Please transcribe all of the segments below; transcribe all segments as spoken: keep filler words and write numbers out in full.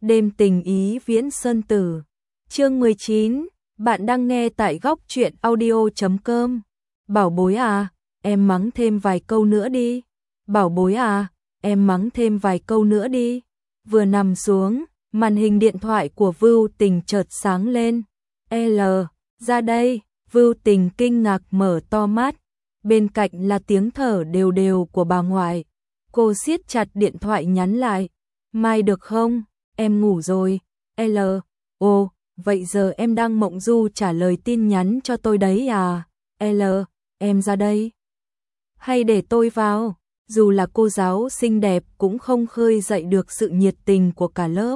Đêm tình ý Viễn Sơn Tử. Chương mười chín, bạn đang nghe tại góc truyện audio chấm com. Bảo bối à, em mắng thêm vài câu nữa đi. Bảo bối à, em mắng thêm vài câu nữa đi. Vừa nằm xuống, màn hình điện thoại của Vưu Tình chợt sáng lên. L, ra đây. Vưu Tình kinh ngạc mở to mắt. Bên cạnh là tiếng thở đều đều của bà ngoại. Cô siết chặt điện thoại nhắn lại. Mai được không? Em ngủ rồi. L, ồ, vậy giờ em đang mộng du trả lời tin nhắn cho tôi đấy à? L, em ra đây. Hay để tôi vào? Dù là cô giáo xinh đẹp cũng không khơi dậy được sự nhiệt tình của cả lớp.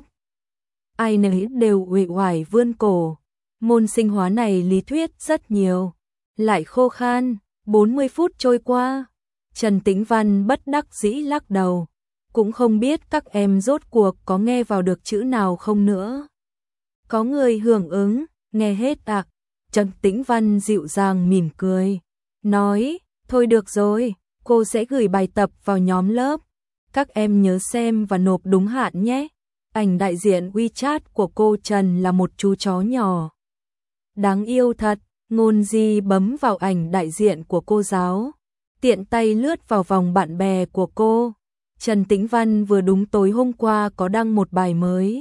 Ai nấy đều uể oải vươn cổ. Môn sinh hóa này lý thuyết rất nhiều, lại khô khan. bốn mươi phút trôi qua, Trần Tĩnh Văn bất đắc dĩ lắc đầu. Cũng không biết các em rốt cuộc có nghe vào được chữ nào không nữa. Có người hưởng ứng, nghe hết ạ. À? Trần Tĩnh Văn dịu dàng mỉm cười, nói, thôi được rồi, cô sẽ gửi bài tập vào nhóm lớp. Các em nhớ xem và nộp đúng hạn nhé. Ảnh đại diện WeChat của cô Trần là một chú chó nhỏ. Đáng yêu thật, Ngôn Di bấm vào ảnh đại diện của cô giáo. Tiện tay lướt vào vòng bạn bè của cô. Trần Tĩnh Văn vừa đúng tối hôm qua có đăng một bài mới.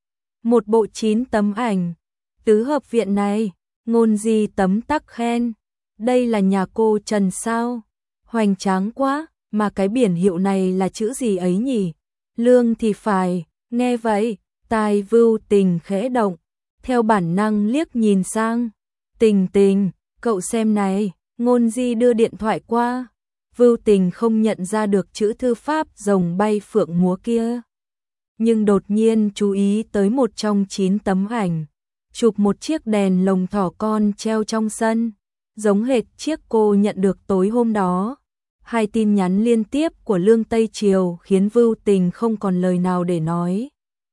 Một bộ chín tấm ảnh. Tứ hợp viện này, Ngôn Di tấm tắc khen. Đây là nhà cô Trần sao? Hoành tráng quá, mà cái biển hiệu này là chữ gì ấy nhỉ? Lương thì phải, nghe vậy, tai Vưu Tình khẽ động. Theo bản năng liếc nhìn sang. Tình Tình, cậu xem này, Ngôn Di đưa điện thoại qua. Vưu Tình không nhận ra được chữ thư pháp rồng bay phượng múa kia. Nhưng đột nhiên chú ý tới một trong chín tấm ảnh. Chụp một chiếc đèn lồng thỏ con treo trong sân. Giống hệt chiếc cô nhận được tối hôm đó. Hai tin nhắn liên tiếp của Lương Tây Triều khiến Vưu Tình không còn lời nào để nói.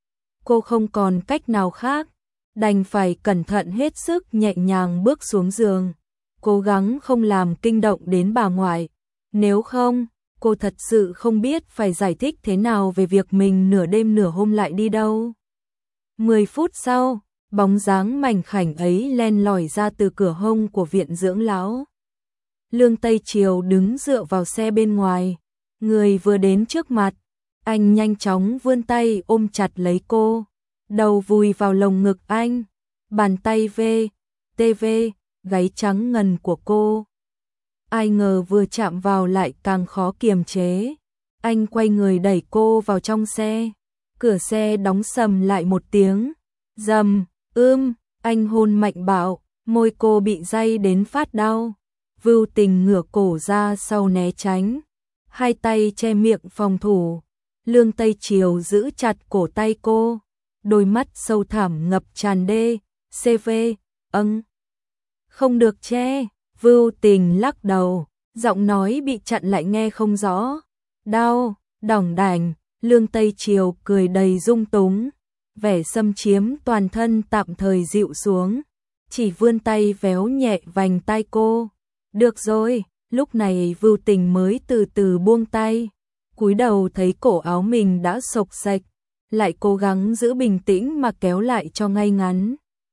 Cô không còn cách nào khác. Đành phải cẩn thận hết sức nhẹ nhàng bước xuống giường. Cố gắng không làm kinh động đến bà ngoại. Nếu không, cô thật sự không biết phải giải thích thế nào về việc mình nửa đêm nửa hôm lại đi đâu. Mười phút sau, bóng dáng mảnh khảnh ấy len lỏi ra từ cửa hông của viện dưỡng lão. Lương Tây Triều đứng dựa vào xe bên ngoài. Người vừa đến trước mặt, anh nhanh chóng vươn tay ôm chặt lấy cô. Đầu vùi vào lồng ngực anh, bàn tay ve, tê vê, gáy trắng ngần của cô. Ai ngờ vừa chạm vào lại càng khó kiềm chế. Anh quay người đẩy cô vào trong xe. Cửa xe đóng sầm lại một tiếng. Dầm, ưm, anh hôn mạnh bạo, môi cô bị day đến phát đau. Vưu Tình ngửa cổ ra sau né tránh. Hai tay che miệng phòng thủ. Lương Tây Triều giữ chặt cổ tay cô. Đôi mắt sâu thẳm ngập tràn đê, xê vê, âng. Không được che, Vưu Tình lắc đầu, giọng nói bị chặn lại nghe không rõ. Đau, đỏng đành, Lương Tây Triều cười đầy dung túng. Vẻ xâm chiếm toàn thân tạm thời dịu xuống. Chỉ vươn tay véo nhẹ vành tai cô. Được rồi, lúc này Vưu Tình mới từ từ buông tay. Cúi đầu thấy cổ áo mình đã xộc xệch. Lại cố gắng giữ bình tĩnh mà kéo lại cho ngay ngắn.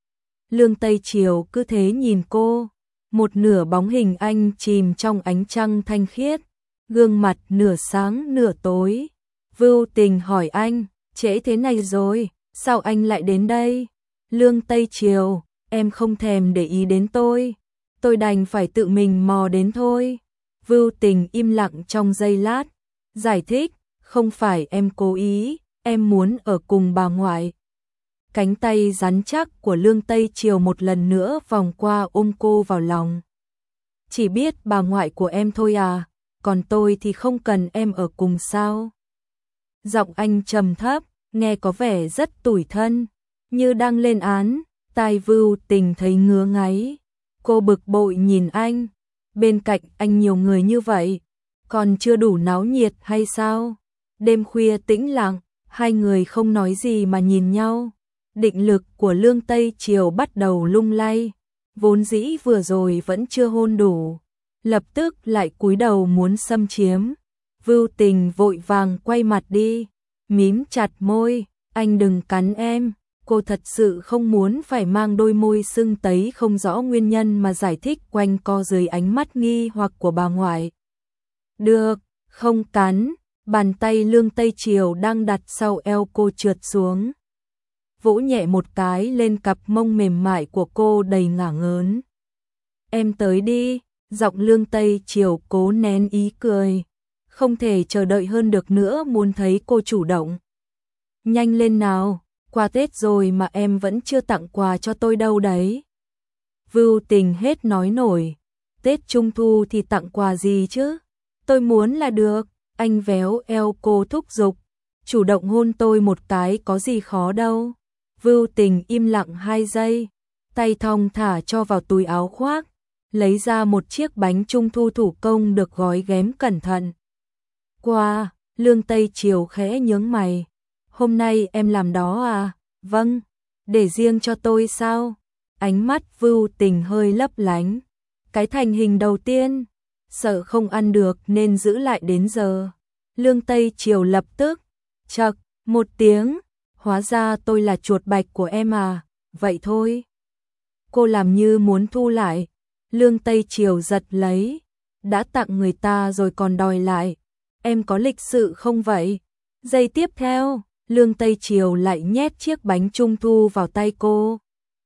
Lương Tây Triều cứ thế nhìn cô, một nửa bóng hình anh chìm trong ánh trăng thanh khiết, gương mặt nửa sáng nửa tối. Vưu Tình hỏi anh, trễ thế này rồi, sao anh lại đến đây? Lương Tây Triều, em không thèm để ý đến tôi, tôi đành phải tự mình mò đến thôi. Vưu Tình im lặng trong giây lát, giải thích, không phải em cố ý. Em muốn ở cùng bà ngoại. Cánh tay rắn chắc của Lương Tây Triều một lần nữa vòng qua ôm cô vào lòng. Chỉ biết bà ngoại của em thôi à, còn tôi thì không cần em ở cùng sao? Giọng anh trầm thấp, nghe có vẻ rất tủi thân, như đang lên án. Tai Vưu Tình thấy ngứa ngáy. Cô bực bội nhìn anh. Bên cạnh anh nhiều người như vậy, còn chưa đủ náo nhiệt hay sao? Đêm khuya tĩnh lặng. Hai người không nói gì mà nhìn nhau. Định lực của Lương Tây Triều bắt đầu lung lay. Vốn dĩ vừa rồi vẫn chưa hôn đủ. Lập tức lại cúi đầu muốn xâm chiếm. Vưu Tình vội vàng quay mặt đi. Mím chặt môi. Anh đừng cắn em. Cô thật sự không muốn phải mang đôi môi sưng tấy không rõ nguyên nhân mà giải thích quanh co dưới ánh mắt nghi hoặc của bà ngoại. Được, không cắn. Bàn tay Lương Tây Triều đang đặt sau eo cô trượt xuống, vỗ nhẹ một cái lên cặp mông mềm mại của cô đầy ngả ngớn. Em tới đi. Giọng Lương Tây Triều cố nén ý cười, không thể chờ đợi hơn được nữa, muốn thấy cô chủ động. Nhanh lên nào, qua Tết rồi mà em vẫn chưa tặng quà cho tôi đâu đấy. Vưu Tình hết nói nổi. Tết Trung Thu thì tặng quà gì chứ? Tôi muốn là được. Anh véo eo cô thúc giục. Chủ động hôn tôi một cái có gì khó đâu. Vưu Tình im lặng hai giây, tay thong thả cho vào túi áo khoác, lấy ra một chiếc bánh trung thu thủ công được gói ghém cẩn thận. Qua, Lương Tây Triều khẽ nhướng mày. Hôm nay em làm đó à? Vâng, để riêng cho tôi sao? Ánh mắt Vưu Tình hơi lấp lánh. Cái thành hình đầu tiên, sợ không ăn được nên giữ lại đến giờ. Lương Tây Triều lập tức, chậc, một tiếng. Hóa ra tôi là chuột bạch của em à? Vậy thôi. Cô làm như muốn thu lại. Lương Tây Triều giật lấy. Đã tặng người ta rồi còn đòi lại. Em có lịch sự không vậy? Giây tiếp theo, Lương Tây Triều lại nhét chiếc bánh trung thu vào tay cô.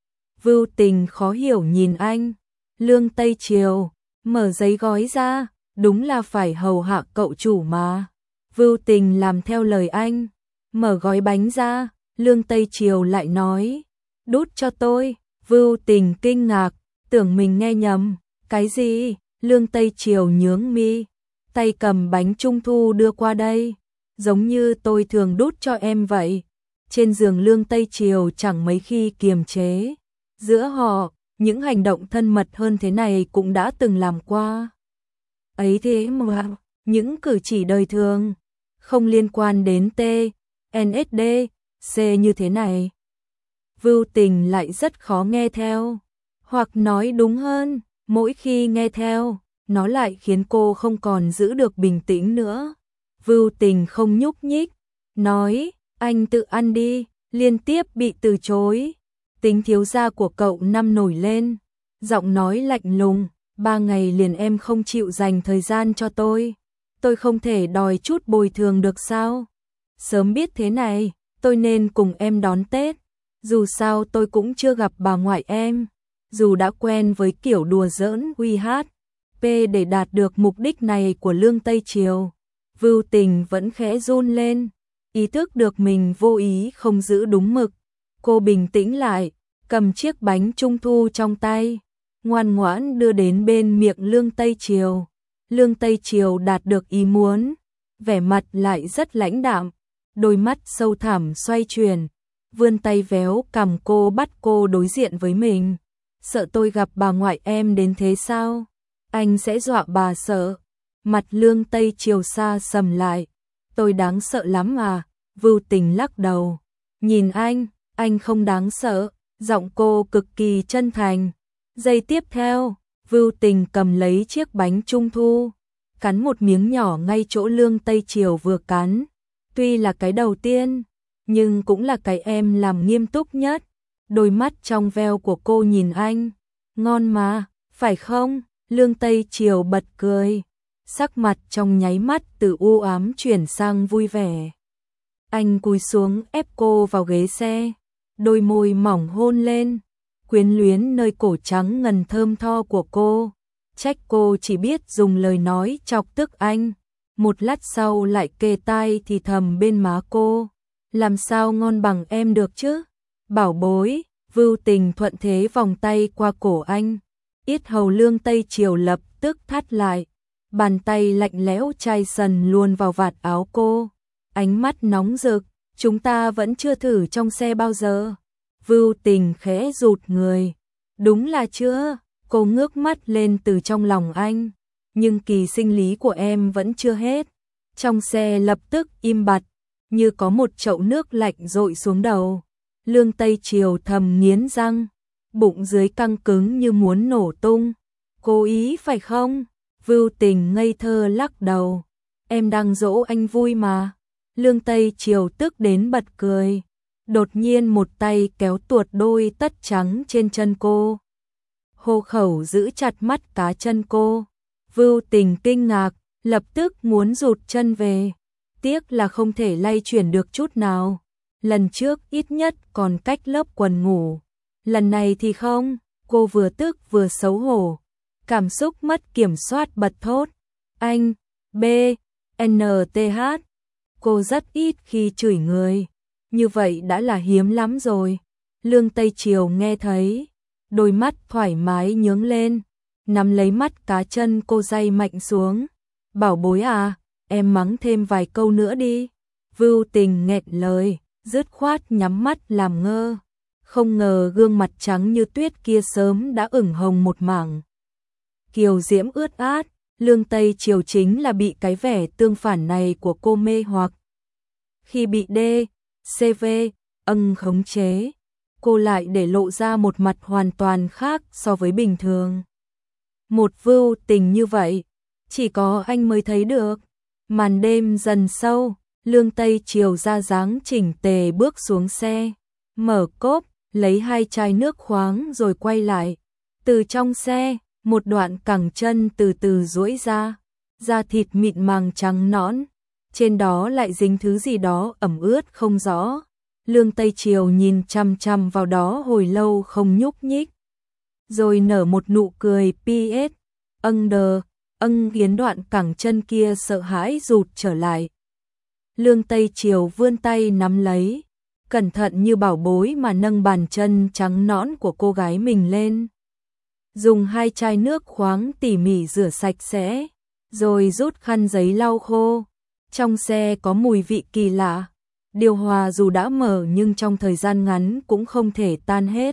Vưu Tình khó hiểu nhìn anh. Lương Tây Triều, mở giấy gói ra, đúng là phải hầu hạ cậu chủ mà. Vưu Tình làm theo lời anh, mở gói bánh ra. Lương Tây Triều lại nói, đút cho tôi. Vưu Tình kinh ngạc, tưởng mình nghe nhầm. Cái gì? Lương Tây Triều nhướng mi, tay cầm bánh trung thu đưa qua đây. Giống như tôi thường đút cho em vậy. Trên giường Lương Tây Triều chẳng mấy khi kiềm chế. Giữa họ, những hành động thân mật hơn thế này cũng đã từng làm qua. Ấy thế mà, những cử chỉ đời thường, không liên quan đến T, en ét đê, C như thế này. Vưu Tình lại rất khó nghe theo. Hoặc nói đúng hơn, mỗi khi nghe theo, nó lại khiến cô không còn giữ được bình tĩnh nữa. Vưu Tình không nhúc nhích, nói, anh tự ăn đi, liên tiếp bị từ chối. Tính thiếu gia của cậu năm nổi lên, giọng nói lạnh lùng, ba ngày liền em không chịu dành thời gian cho tôi. Tôi không thể đòi chút bồi thường được sao? Sớm biết thế này, tôi nên cùng em đón Tết. Dù sao tôi cũng chưa gặp bà ngoại em. Dù đã quen với kiểu đùa giỡn uy hát, P để đạt được mục đích này của Lương Tây Triều, Vưu Tình vẫn khẽ run lên, ý thức được mình vô ý không giữ đúng mực. Cô bình tĩnh lại, cầm chiếc bánh trung thu trong tay, ngoan ngoãn đưa đến bên miệng Lương Tây Triều. Lương Tây Triều đạt được ý muốn, vẻ mặt lại rất lãnh đạm, đôi mắt sâu thẳm xoay chuyển, vươn tay véo cằm cô, bắt cô đối diện với mình. Sợ tôi gặp bà ngoại em đến thế sao? Anh sẽ dọa bà sợ. Mặt Lương Tây Triều xa sầm lại. Tôi đáng sợ lắm à? Vưu Tình lắc đầu. Nhìn anh, anh không đáng sợ. Giọng cô cực kỳ chân thành. Giây tiếp theo, Vưu Tình cầm lấy chiếc bánh trung thu, cắn một miếng nhỏ ngay chỗ Lương Tây Triều vừa cắn. Tuy là cái đầu tiên, nhưng cũng là cái em làm nghiêm túc nhất. Đôi mắt trong veo của cô nhìn anh. Ngon mà, phải không? Lương Tây Triều bật cười. Sắc mặt trong nháy mắt từ u ám chuyển sang vui vẻ. Anh cúi xuống ép cô vào ghế xe. Đôi môi mỏng hôn lên, quyến luyến nơi cổ trắng ngần thơm tho của cô. Trách cô chỉ biết dùng lời nói chọc tức anh. Một lát sau lại kề tai thì thầm bên má cô. Làm sao ngon bằng em được chứ? Bảo bối. Vưu Tình thuận thế vòng tay qua cổ anh. Yết hầu Lương Tây Triều lập tức thắt lại. Bàn tay lạnh lẽo chai sần luồn vào vạt áo cô. Ánh mắt nóng rực. Chúng ta vẫn chưa thử trong xe bao giờ. Vưu Tình khẽ rụt người. Đúng là chưa. Cô ngước mắt lên từ trong lòng anh. Nhưng kỳ sinh lý của em vẫn chưa hết. Trong xe lập tức im bặt, như có một chậu nước lạnh dội xuống đầu. Lương Tây Triều thầm nghiến răng, bụng dưới căng cứng như muốn nổ tung. Cố ý phải không? Vưu Tình ngây thơ lắc đầu. Em đang dỗ anh vui mà. Lương Tây Triều tức đến bật cười. Đột nhiên một tay kéo tuột đôi tất trắng trên chân cô. Hô khẩu giữ chặt mắt cá chân cô. Vưu Tình kinh ngạc, lập tức muốn rụt chân về. Tiếc là không thể lay chuyển được chút nào. Lần trước ít nhất còn cách lớp quần ngủ. Lần này thì không, cô vừa tức vừa xấu hổ. Cảm xúc mất kiểm soát bật thốt. Anh, B, N T H. Cô rất ít khi chửi người. Như vậy đã là hiếm lắm rồi. Lương Tây Triều nghe thấy. Đôi mắt thoải mái nhướng lên. Nắm lấy mắt cá chân cô day mạnh xuống. Bảo bối à, em mắng thêm vài câu nữa đi. Vưu Tình nghẹn lời, dứt khoát nhắm mắt làm ngơ. Không ngờ gương mặt trắng như tuyết kia sớm đã ửng hồng một mảng. Kiều diễm ướt át, Lương Tây Triều chính là bị cái vẻ tương phản này của cô mê hoặc. Khi bị D, C V, ân khống chế, cô lại để lộ ra một mặt hoàn toàn khác so với bình thường. Một Vưu Tình như vậy, chỉ có anh mới thấy được. Màn đêm dần sâu, Lương Tây Triều ra dáng chỉnh tề bước xuống xe, mở cốp, lấy hai chai nước khoáng rồi quay lại. Từ trong xe, một đoạn cẳng chân từ từ duỗi ra, da thịt mịn màng trắng nõn, trên đó lại dính thứ gì đó ẩm ướt không rõ. Lương Tây Triều nhìn chăm chăm vào đó hồi lâu không nhúc nhích, rồi nở một nụ cười pi ết, âng đờ, âng khiến đoạn cẳng chân kia sợ hãi rụt trở lại. Lương Tây Triều vươn tay nắm lấy, cẩn thận như bảo bối mà nâng bàn chân trắng nõn của cô gái mình lên. Dùng hai chai nước khoáng tỉ mỉ rửa sạch sẽ, rồi rút khăn giấy lau khô. Trong xe có mùi vị kỳ lạ, điều hòa dù đã mở nhưng trong thời gian ngắn cũng không thể tan hết.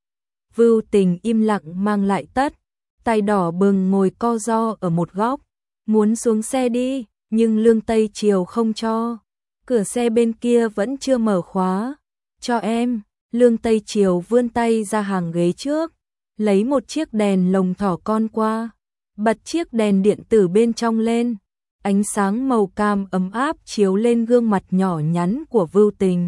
Vưu Tình im lặng mang lại tất, tay đỏ bừng ngồi co ro ở một góc, muốn xuống xe đi, nhưng Lương Tây Triều không cho. Cửa xe bên kia vẫn chưa mở khóa. Cho em, Lương Tây Triều vươn tay ra hàng ghế trước, lấy một chiếc đèn lồng thỏ con qua, bật chiếc đèn điện tử bên trong lên. Ánh sáng màu cam ấm áp chiếu lên gương mặt nhỏ nhắn của Vưu Tình.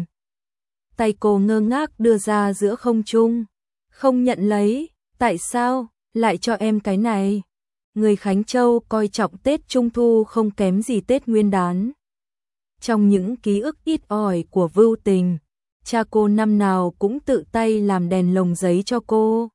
Tay cô ngơ ngác đưa ra giữa không trung, không nhận lấy. Tại sao lại cho em cái này? Người Khánh Châu coi trọng Tết Trung Thu không kém gì Tết Nguyên đán. Trong những ký ức ít ỏi của Vưu Tình, cha cô năm nào cũng tự tay làm đèn lồng giấy cho cô.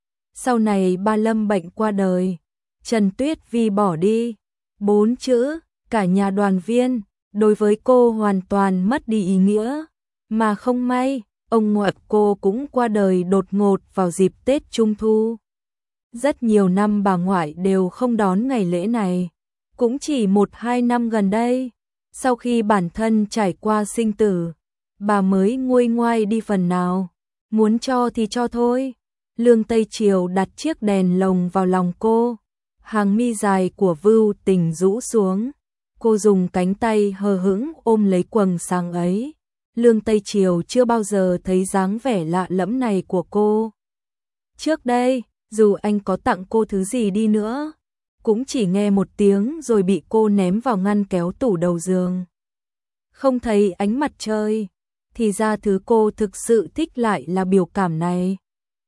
Sau này ba Lâm bệnh qua đời, Trần Tuyết Vi bỏ đi, bốn chữ cả nhà đoàn viên đối với cô hoàn toàn mất đi ý nghĩa. Mà không may, ông ngoại cô cũng qua đời đột ngột vào dịp Tết Trung Thu. Rất nhiều năm bà ngoại đều không đón ngày lễ này, cũng chỉ một hai năm gần đây, sau khi bản thân trải qua sinh tử, bà mới nguôi ngoai đi phần nào. Muốn cho thì cho thôi. Lương Tây Triều đặt chiếc đèn lồng vào lòng cô, hàng mi dài của Vưu Tình rũ xuống. Cô dùng cánh tay hờ hững ôm lấy quầng sáng ấy. Lương Tây Triều chưa bao giờ thấy dáng vẻ lạ lẫm này của cô. Trước đây, dù anh có tặng cô thứ gì đi nữa, cũng chỉ nghe một tiếng rồi bị cô ném vào ngăn kéo tủ đầu giường. Không thấy ánh mặt trời, thì ra thứ cô thực sự thích lại là biểu cảm này.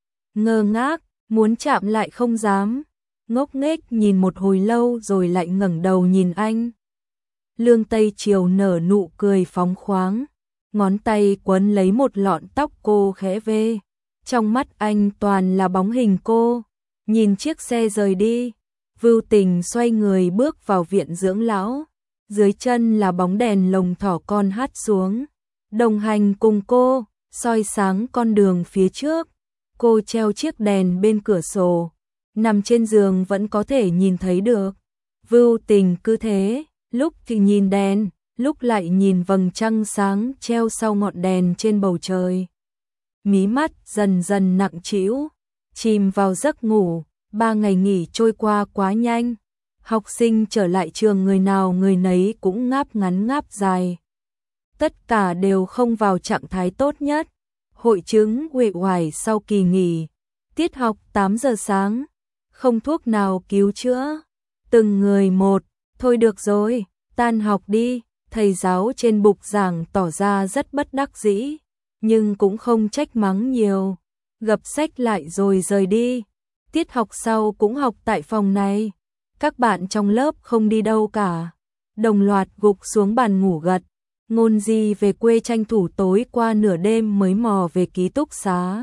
Ngơ ngác, muốn chạm lại không dám, ngốc nghếch nhìn một hồi lâu rồi lại ngẩng đầu nhìn anh. Lương Tây Triều nở nụ cười phóng khoáng, ngón tay quấn lấy một lọn tóc cô khẽ vê. Trong mắt anh toàn là bóng hình cô. Nhìn chiếc xe rời đi, Vưu Tình xoay người bước vào viện dưỡng lão. Dưới chân là bóng đèn lồng thỏ con hắt xuống, đồng hành cùng cô, soi sáng con đường phía trước. Cô treo chiếc đèn bên cửa sổ, nằm trên giường vẫn có thể nhìn thấy được. Vưu Tình cứ thế, lúc thì nhìn đèn, lúc lại nhìn vầng trăng sáng treo sau ngọn đèn trên bầu trời. Mí mắt dần dần nặng trĩu, chìm vào giấc ngủ. Ba ngày nghỉ trôi qua quá nhanh. Học sinh trở lại trường người nào người nấy cũng ngáp ngắn ngáp dài. Tất cả đều không vào trạng thái tốt nhất. Hội chứng uể oải sau kỳ nghỉ. Tiết học tám giờ sáng. Không thuốc nào cứu chữa. Từng người một. Thôi được rồi, tan học đi. Thầy giáo trên bục giảng tỏ ra rất bất đắc dĩ. nhưng cũng không trách mắng nhiều, gập sách lại rồi rời đi. Tiết học sau cũng học tại phòng này. Các bạn trong lớp không đi đâu cả, đồng loạt gục xuống bàn ngủ gật. Ngôn Di về quê tranh thủ tối qua nửa đêm mới mò về ký túc xá.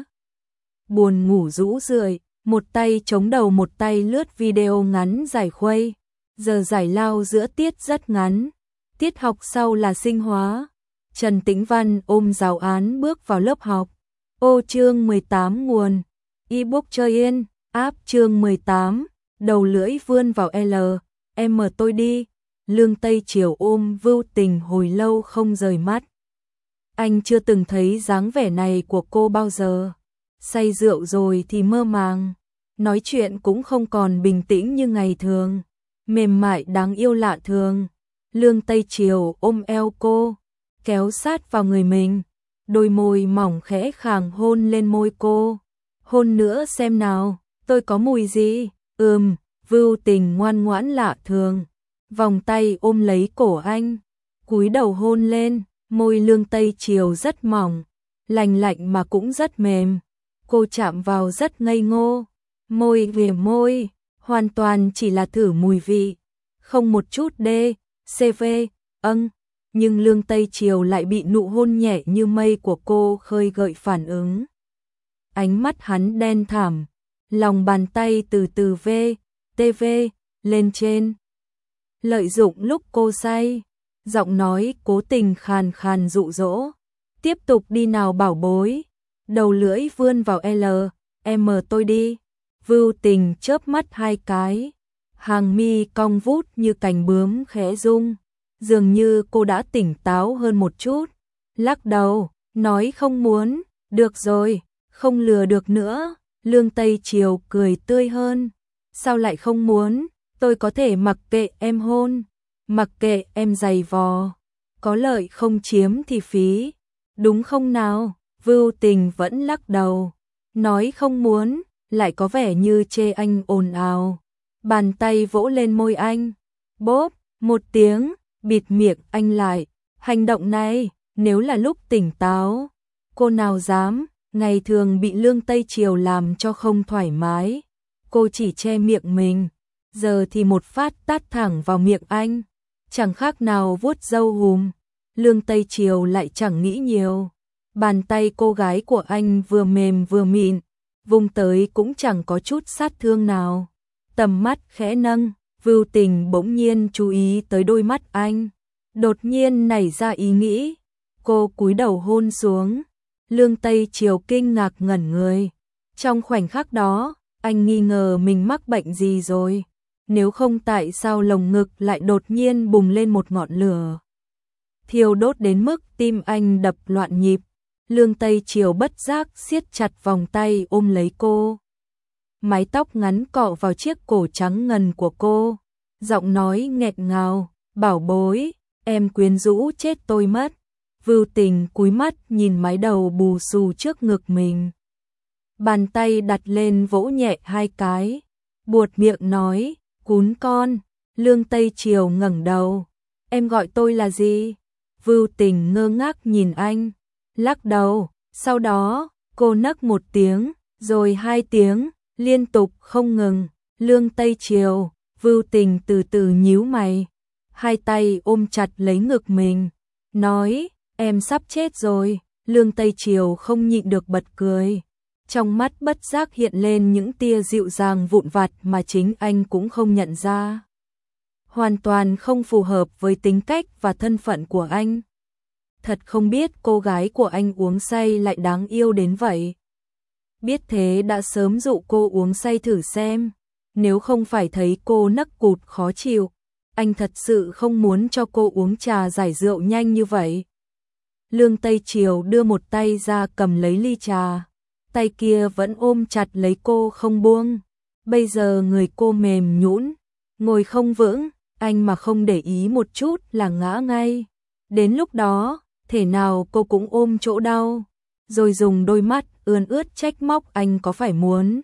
Buồn ngủ rũ rượi, một tay chống đầu một tay lướt video ngắn giải khuây. Giờ giải lao giữa tiết rất ngắn. Tiết học sau là sinh hóa. Trần Tĩnh Văn ôm giáo án bước vào lớp học. Ô chương mười tám nguồn. Ebook chơi yên. App chương mười tám. Đầu lưỡi vươn vào L. Em mở tôi đi. Lương Tây Triều ôm Vưu Tình hồi lâu không rời mắt. Anh chưa từng thấy dáng vẻ này của cô bao giờ. Say rượu rồi thì mơ màng. Nói chuyện cũng không còn bình tĩnh như ngày thường. Mềm mại đáng yêu lạ thường. Lương Tây Triều ôm eo cô, kéo sát vào người mình. Đôi môi mỏng khẽ khàng hôn lên môi cô. Hôn nữa xem nào, tôi có mùi gì? Ừm, Vưu Tình ngoan ngoãn lạ thường. Vòng tay ôm lấy cổ anh, cúi đầu hôn lên. Môi Lương Tây Triều rất mỏng, lành lạnh mà cũng rất mềm. Cô chạm vào rất ngây ngô. Môi về môi, hoàn toàn chỉ là thử mùi vị, không một chút đê, xê vê, âng. Nhưng Lương Tây Triều lại bị nụ hôn nhẹ như mây của cô khơi gợi phản ứng. Ánh mắt hắn đen thẳm, lòng bàn tay từ từ vê, tê vê, lên trên. Lợi dụng lúc cô say, giọng nói cố tình khàn khàn dụ dỗ. Tiếp tục đi nào bảo bối. Đầu lưỡi vươn vào L, em mở tôi đi. Vưu Tình chớp mắt hai cái, hàng mi cong vút như cành bướm khẽ rung. Dường như cô đã tỉnh táo hơn một chút. Lắc đầu, nói không muốn. Được rồi, không lừa được nữa. Lương Tây Triều cười tươi hơn. Sao lại không muốn? Tôi có thể mặc kệ em hôn, mặc kệ em giày vò. Có lợi không chiếm thì phí, đúng không nào? Vưu Tình vẫn lắc đầu, nói không muốn, lại có vẻ như chê anh ồn ào. Bàn tay vỗ lên môi anh, bốp, một tiếng, bịt miệng anh lại. Hành động này, nếu là lúc tỉnh táo, cô nào dám. Ngày thường bị Lương Tây Triều làm cho không thoải mái, cô chỉ che miệng mình. Giờ thì một phát tát thẳng vào miệng anh, chẳng khác nào vuốt râu hùm. Lương Tây Triều lại chẳng nghĩ nhiều. Bàn tay cô gái của anh vừa mềm vừa mịn, vung tới cũng chẳng có chút sát thương nào. Tầm mắt khẽ nâng, Vưu Tình bỗng nhiên chú ý tới đôi mắt anh. Đột nhiên nảy ra ý nghĩ, cô cúi đầu hôn xuống. Lương Tây Triều kinh ngạc ngẩn người. Trong khoảnh khắc đó, anh nghi ngờ mình mắc bệnh gì rồi. Nếu không tại sao lồng ngực lại đột nhiên bùng lên một ngọn lửa, thiêu đốt đến mức tim anh đập loạn nhịp. Lương Tây Triều bất giác siết chặt vòng tay ôm lấy cô. Mái tóc ngắn cọ vào chiếc cổ trắng ngần của cô. Giọng nói nghẹn ngào, bảo bối, em quyến rũ chết tôi mất. Vưu Tình cúi mắt nhìn mái đầu bù xù trước ngực mình. Bàn tay đặt lên vỗ nhẹ hai cái, buột miệng nói, cún con. Lương Tây Triều ngẩng đầu, em gọi tôi là gì? Vưu Tình ngơ ngác nhìn anh, lắc đầu. Sau đó, cô nấc một tiếng, rồi hai tiếng, liên tục không ngừng. Lương Tây Triều, Vưu Tình từ từ nhíu mày, hai tay ôm chặt lấy ngực mình, nói, em sắp chết rồi. Lương Tây Triều không nhịn được bật cười. Trong mắt bất giác hiện lên những tia dịu dàng vụn vặt mà chính anh cũng không nhận ra. Hoàn toàn không phù hợp với tính cách và thân phận của anh. Thật không biết cô gái của anh uống say lại đáng yêu đến vậy. Biết thế đã sớm dụ cô uống say thử xem. Nếu không phải thấy cô nấc cụt khó chịu, anh thật sự không muốn cho cô uống trà giải rượu nhanh như vậy. Lương Tây Triều đưa một tay ra cầm lấy ly trà, tay kia vẫn ôm chặt lấy cô không buông. Bây giờ người cô mềm nhũn, ngồi không vững, anh mà không để ý một chút là ngã ngay. Đến lúc đó, thể nào cô cũng ôm chỗ đau, rồi dùng đôi mắt ươn ướt trách móc anh có phải muốn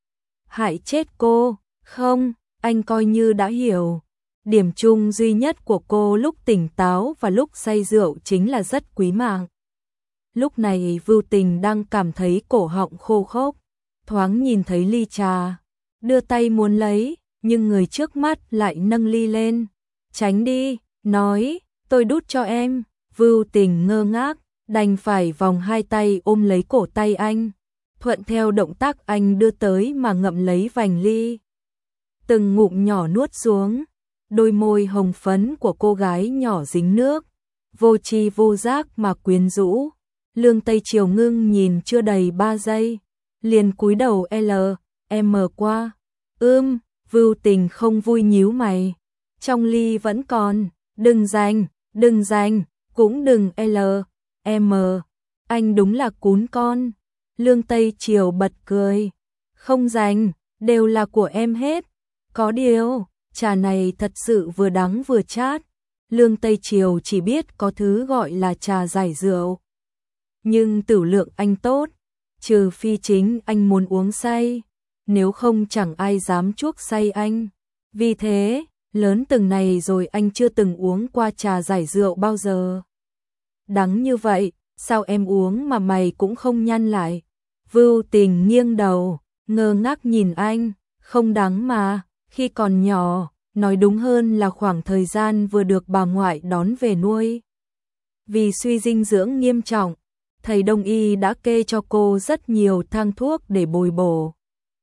hại chết cô. Không, anh coi như đã hiểu. Điểm chung duy nhất của cô lúc tỉnh táo và lúc say rượu chính là rất quý mạng. Lúc này Vưu Tình đang cảm thấy cổ họng khô khốc, thoáng nhìn thấy ly trà, đưa tay muốn lấy, nhưng người trước mắt lại nâng ly lên. Tránh đi, nói, tôi đút cho em. Vưu Tình ngơ ngác, đành phải vòng hai tay ôm lấy cổ tay anh, thuận theo động tác anh đưa tới mà ngậm lấy vành ly. Từng ngụm nhỏ nuốt xuống, đôi môi hồng phấn của cô gái nhỏ dính nước, vô tri vô giác mà quyến rũ. Lương Tây Triều ngưng nhìn chưa đầy ba giây, liền cúi đầu L, M qua. Ưm, Vưu Tình không vui nhíu mày. Trong ly vẫn còn, đừng giành, đừng giành, cũng đừng L, M. Anh đúng là cún con. Lương Tây Triều bật cười. Không giành, đều là của em hết. Có điều, trà này thật sự vừa đắng vừa chát. Lương Tây Triều chỉ biết có thứ gọi là trà giải rượu. Nhưng tửu lượng anh tốt, trừ phi chính anh muốn uống say, nếu không chẳng ai dám chuốc say anh. Vì thế, lớn từng này rồi anh chưa từng uống qua trà giải rượu bao giờ. Đắng như vậy, sao em uống mà mày cũng không nhăn lại? Vưu Tình nghiêng đầu, ngơ ngác nhìn anh, không đắng mà, khi còn nhỏ, nói đúng hơn là khoảng thời gian vừa được bà ngoại đón về nuôi. Vì suy dinh dưỡng nghiêm trọng, thầy đông y đã kê cho cô rất nhiều thang thuốc để bồi bổ.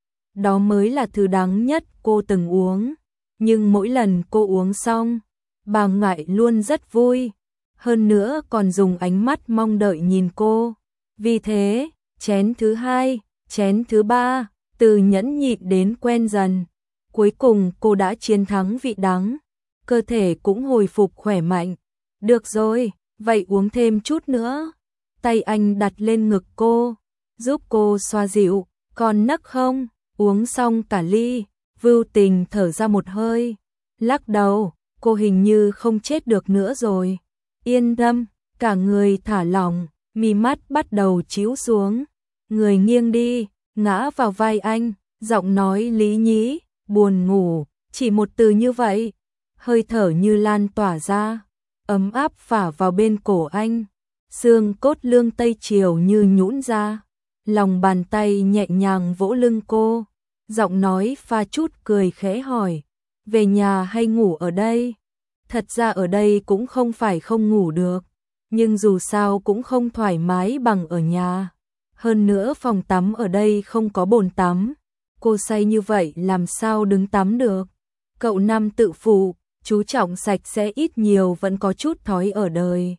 Đó mới là thứ đắng nhất cô từng uống, nhưng mỗi lần cô uống xong, bà ngoại luôn rất vui, hơn nữa còn dùng ánh mắt mong đợi nhìn cô. Vì thế, chén thứ hai, chén thứ ba, từ nhẫn nhịn đến quen dần, cuối cùng cô đã chiến thắng vị đắng, cơ thể cũng hồi phục khỏe mạnh. Được rồi, vậy uống thêm chút nữa. Tay anh đặt lên ngực cô, giúp cô xoa dịu. Còn nấc không? Uống xong cả ly, Vưu Tình thở ra một hơi, lắc đầu, cô hình như không chết được nữa rồi. Yên tâm, cả người thả lỏng, mi mắt bắt đầu chíu xuống, người nghiêng đi, ngã vào vai anh, giọng nói lý nhí, buồn ngủ, chỉ một từ như vậy, hơi thở như lan tỏa ra, ấm áp phả vào bên cổ anh, xương cốt Lương Tây Triều như nhũn ra, lòng bàn tay nhẹ nhàng vỗ lưng cô, giọng nói pha chút cười khẽ hỏi, về nhà hay ngủ ở đây? Thật ra ở đây cũng không phải không ngủ được, nhưng dù sao cũng không thoải mái bằng ở nhà. Hơn nữa phòng tắm ở đây không có bồn tắm, cô say như vậy làm sao đứng tắm được. Cậu nam tự phụ, chú trọng sạch sẽ ít nhiều vẫn có chút thói ở đời.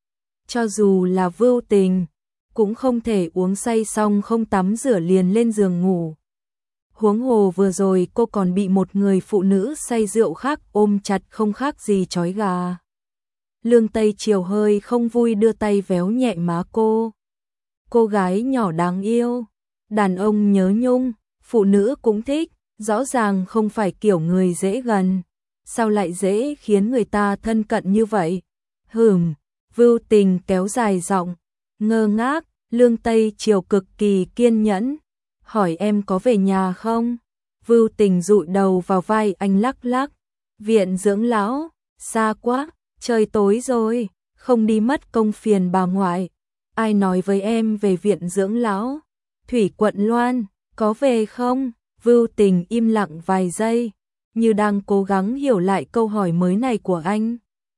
Cho dù là Vưu Tình, cũng không thể uống say xong không tắm rửa liền lên giường ngủ. Huống hồ vừa rồi cô còn bị một người phụ nữ say rượu khác ôm chặt không khác gì trói gà. Lương Tây Triều hơi không vui đưa tay véo nhẹ má cô. Cô gái nhỏ đáng yêu, đàn ông nhớ nhung, phụ nữ cũng thích, rõ ràng không phải kiểu người dễ gần. Sao lại dễ khiến người ta thân cận như vậy? Hừm, Vưu Tình kéo dài giọng, ngơ ngác, Lương Tây Triều cực kỳ kiên nhẫn. Hỏi em có về nhà không? Vưu Tình dụi đầu vào vai anh lắc lắc. Viện dưỡng lão, xa quá, trời tối rồi, không đi mất công phiền bà ngoại. Ai nói với em về viện dưỡng lão? Thủy Quận Loan, có về không? Vưu Tình im lặng vài giây, như đang cố gắng hiểu lại câu hỏi mới này của anh.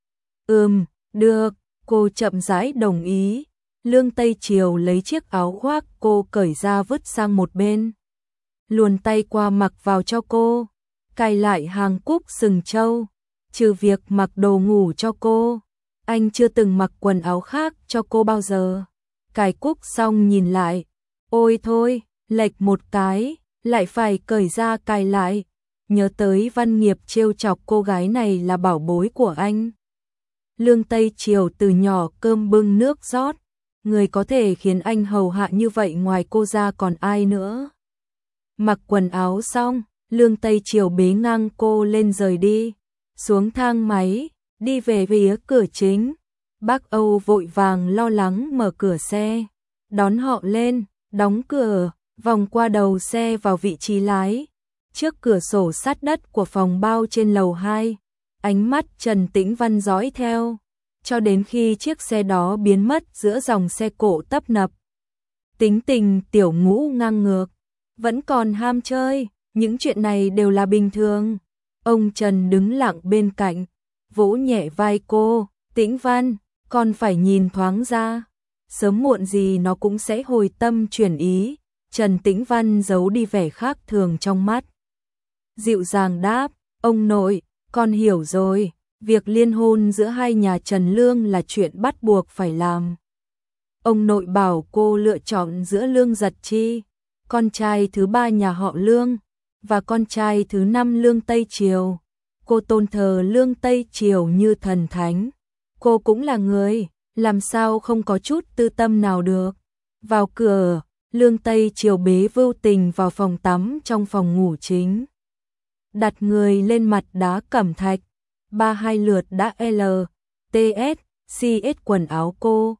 Ừm, được, cô chậm rãi đồng ý. Lương Tây Triều lấy chiếc áo khoác cô cởi ra vứt sang một bên. Luồn tay qua mặc vào cho cô, cài lại hàng cúc sừng trâu. Trừ việc mặc đồ ngủ cho cô, anh chưa từng mặc quần áo khác cho cô bao giờ. Cài cúc xong nhìn lại, ôi thôi, lệch một cái, lại phải cởi ra cài lại. Nhớ tới Văn Nghiệp trêu chọc cô gái này là bảo bối của anh. Lương Tây Triều từ nhỏ cơm bưng nước rót, người có thể khiến anh hầu hạ như vậy ngoài cô ra còn ai nữa. Mặc quần áo xong, Lương Tây Triều bế ngang cô lên rời đi, xuống thang máy, đi về phía cửa chính. Bác Âu vội vàng lo lắng mở cửa xe, đón họ lên, đóng cửa, vòng qua đầu xe vào vị trí lái. Trước cửa sổ sát đất của phòng bao trên lầu hai, ánh mắt Trần Tĩnh Văn dõi theo. cho đến khi chiếc xe đó biến mất giữa dòng xe cộ tấp nập. Tính tình Tiểu Ngũ ngang ngược, vẫn còn ham chơi, những chuyện này đều là bình thường. Ông Trần đứng lặng bên cạnh, vỗ nhẹ vai cô, Tĩnh Văn, con phải nhìn thoáng ra, sớm muộn gì nó cũng sẽ hồi tâm chuyển ý. Trần Tĩnh Văn giấu đi vẻ khác thường trong mắt, dịu dàng đáp, ông nội, con hiểu rồi, việc liên hôn giữa hai nhà Trần Lương là chuyện bắt buộc phải làm. Ông nội bảo cô lựa chọn giữa Lương Giật Chi, con trai thứ ba nhà họ Lương, và con trai thứ năm Lương Tây Triều. Cô tôn thờ Lương Tây Triều như thần thánh. Cô cũng là người, làm sao không có chút tư tâm nào được. Vào cửa, Lương Tây Triều bế Vưu Tình vào phòng tắm trong phòng ngủ chính. Đặt người lên mặt đá cẩm thạch, ba hai lượt đã L, T S, C S quần áo cô.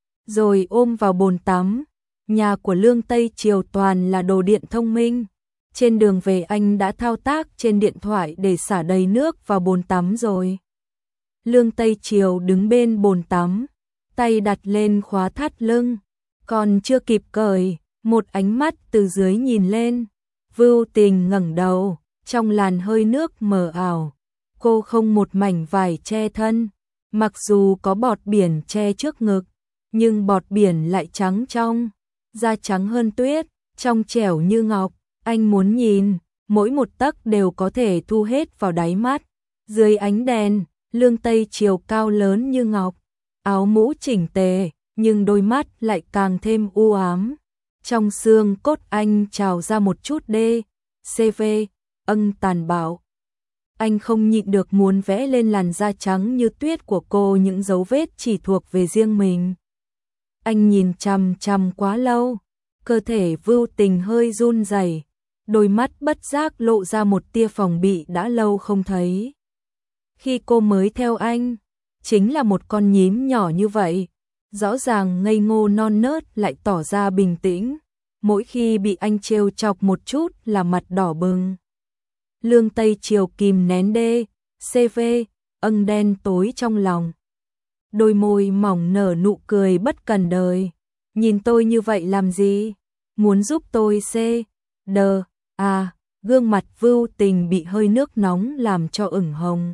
Rồi ôm vào bồn tắm. Nhà của Lương Tây Triều toàn là đồ điện thông minh. Trên đường về anh đã thao tác trên điện thoại để xả đầy nước vào bồn tắm rồi. Lương Tây Triều đứng bên bồn tắm, tay đặt lên khóa thắt lưng, còn chưa kịp cởi, một ánh mắt từ dưới nhìn lên. Vưu Tình ngẩng đầu, trong làn hơi nước mờ ảo, cô không một mảnh vải che thân, mặc dù có bọt biển che trước ngực, nhưng bọt biển lại trắng trong, da trắng hơn tuyết, trong trẻo như ngọc. Anh muốn nhìn, mỗi một tấc đều có thể thu hết vào đáy mắt. Dưới ánh đèn, Lương Tây Triều cao lớn như ngọc, áo mũ chỉnh tề, nhưng đôi mắt lại càng thêm u ám. Trong xương cốt anh trào ra một chút đê, xê vê, ân tàn bạo. Anh không nhịn được muốn vẽ lên làn da trắng như tuyết của cô những dấu vết chỉ thuộc về riêng mình. Anh nhìn chằm chằm quá lâu, cơ thể Vưu Tình hơi run rẩy, đôi mắt bất giác lộ ra một tia phòng bị đã lâu không thấy. Khi cô mới theo anh, chính là một con nhím nhỏ như vậy, rõ ràng ngây ngô non nớt lại tỏ ra bình tĩnh, mỗi khi bị anh trêu chọc một chút là mặt đỏ bừng. Lương Tây Triều kìm nén đê, xê vê, ân đen tối trong lòng. Đôi môi mỏng nở nụ cười bất cần đời. Nhìn tôi như vậy làm gì? Muốn giúp tôi xê, đờ, à, gương mặt Vưu Tình bị hơi nước nóng làm cho ửng hồng.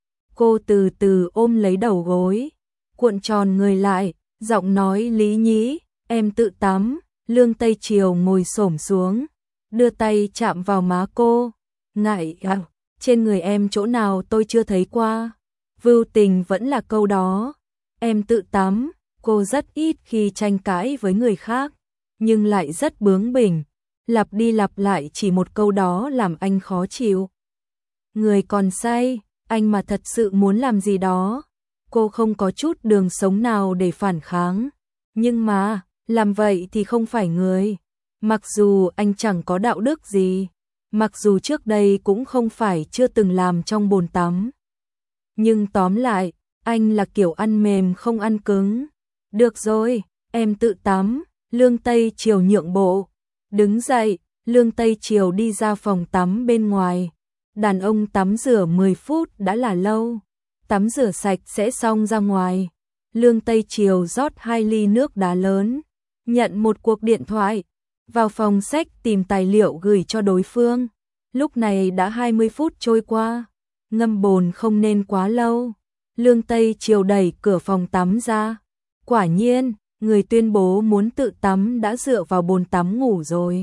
Cô từ từ ôm lấy đầu gối, cuộn tròn người lại, giọng nói lý nhí, em tự tắm. Lương Tây Triều ngồi xổm xuống, đưa tay chạm vào má cô, ngại à, trên người em chỗ nào tôi chưa thấy qua. Vưu Tình vẫn là câu đó, em tự tắm. Cô rất ít khi tranh cãi với người khác, nhưng lại rất bướng bỉnh, lặp đi lặp lại chỉ một câu đó làm anh khó chịu. Người còn say, anh mà thật sự muốn làm gì đó, cô không có chút đường sống nào để phản kháng. Nhưng mà, làm vậy thì không phải người. Mặc dù anh chẳng có đạo đức gì, mặc dù trước đây cũng không phải chưa từng làm trong bồn tắm. Nhưng tóm lại, anh là kiểu ăn mềm không ăn cứng. Được rồi, em tự tắm. Lương Tây Triều nhượng bộ. Đứng dậy, Lương Tây Triều đi ra phòng tắm bên ngoài. Đàn ông tắm rửa mười phút đã là lâu. Tắm rửa sạch sẽ xong ra ngoài. Lương Tây Triều rót hai ly nước đá lớn, nhận một cuộc điện thoại, vào phòng sách tìm tài liệu gửi cho đối phương. Lúc này đã hai mươi phút trôi qua, ngâm bồn không nên quá lâu. Lương Tây Triều đẩy cửa phòng tắm ra. Quả nhiên, người tuyên bố muốn tự tắm đã dựa vào bồn tắm ngủ rồi.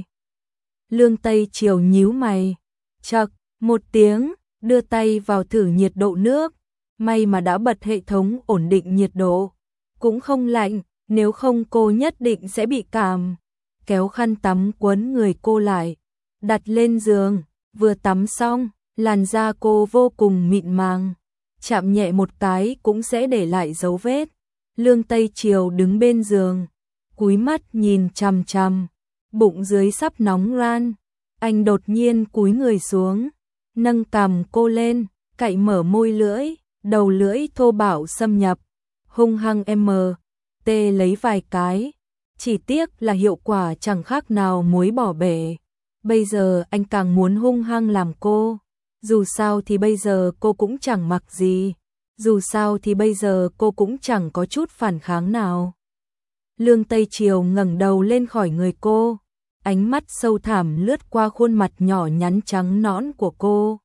Lương Tây Triều nhíu mày, chậc, một tiếng, đưa tay vào thử nhiệt độ nước. May mà đã bật hệ thống ổn định nhiệt độ, cũng không lạnh, nếu không cô nhất định sẽ bị cảm. Kéo khăn tắm quấn người cô lại, đặt lên giường, vừa tắm xong, làn da cô vô cùng mịn màng, chạm nhẹ một cái cũng sẽ để lại dấu vết. Lương Tây Triều đứng bên giường, cúi mắt nhìn chằm chằm, bụng dưới sắp nóng ran. Anh đột nhiên cúi người xuống, nâng cằm cô lên, cạy mở môi lưỡi, đầu lưỡi thô bạo xâm nhập, hung hăng m, t lấy vài cái. Chỉ tiếc là hiệu quả chẳng khác nào muối bỏ bể. Bây giờ anh càng muốn hung hăng làm cô. Dù sao thì bây giờ cô cũng chẳng mặc gì. Dù sao thì bây giờ cô cũng chẳng có chút phản kháng nào. Lương Tây Triều ngẩng đầu lên khỏi người cô, ánh mắt sâu thẳm lướt qua khuôn mặt nhỏ nhắn trắng nõn của cô.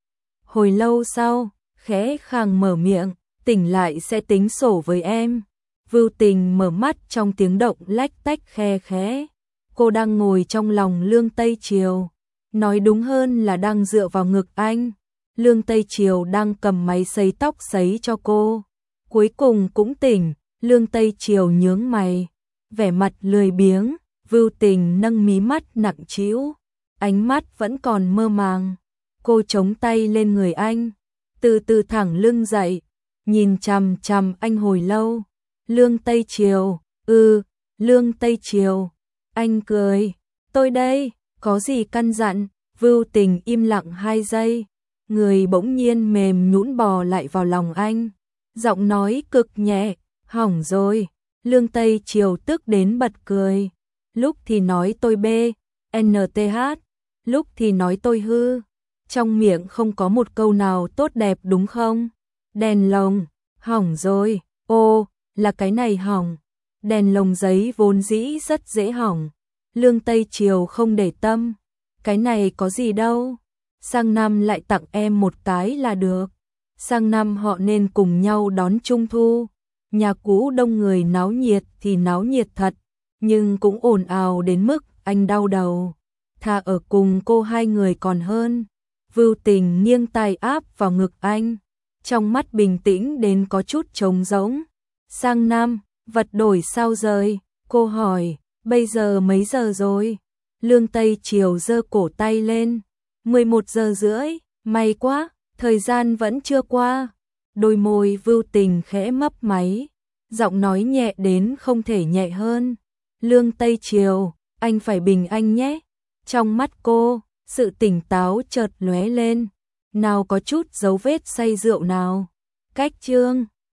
Hồi lâu sau, khẽ khàng mở miệng, tỉnh lại sẽ tính sổ với em. Vưu Tình mở mắt trong tiếng động lách tách khe khẽ. Cô đang ngồi trong lòng Lương Tây Triều, nói đúng hơn là đang dựa vào ngực anh. Lương Tây Triều đang cầm máy sấy tóc sấy cho cô. Cuối cùng cũng tỉnh, Lương Tây Triều nhướng mày, vẻ mặt lười biếng. Vưu Tình nâng mí mắt nặng trĩu, ánh mắt vẫn còn mơ màng. Cô chống tay lên người anh, từ từ thẳng lưng dậy, nhìn chằm chằm anh hồi lâu. Lương Tây Triều, ừ, Lương Tây Triều. Anh cười, tôi đây, có gì căn dặn. Vưu Tình im lặng hai giây, người bỗng nhiên mềm nhũn bò lại vào lòng anh. Giọng nói cực nhẹ, hỏng rồi. Lương Tây Triều tức đến bật cười. Lúc thì nói tôi bê, en tê hát, lúc thì nói tôi hư. Trong miệng không có một câu nào tốt đẹp đúng không? Đèn lồng, hỏng rồi, ô, là cái này hỏng. Đèn lồng giấy vốn dĩ rất dễ hỏng. Lương Tây Triều không để tâm. Cái này có gì đâu. Sang năm lại tặng em một cái là được. Sang năm họ nên cùng nhau đón Trung Thu. Nhà cũ đông người náo nhiệt thì náo nhiệt thật, nhưng cũng ồn ào đến mức anh đau đầu. Thà ở cùng cô hai người còn hơn. Vưu Tình nghiêng tay áp vào ngực anh, trong mắt bình tĩnh đến có chút trống rỗng. Sang năm, vật đổi sao rời? Cô hỏi, bây giờ mấy giờ rồi? Lương Tây Triều giơ cổ tay lên, mười một giờ rưỡi, may quá, thời gian vẫn chưa qua. Đôi môi Vưu Tình khẽ mấp máy, giọng nói nhẹ đến không thể nhẹ hơn. Lương Tây Triều, anh phải bình anh nhé. Trong mắt cô, sự tỉnh táo chợt lóe lên, nào có chút dấu vết say rượu nào. Cách chương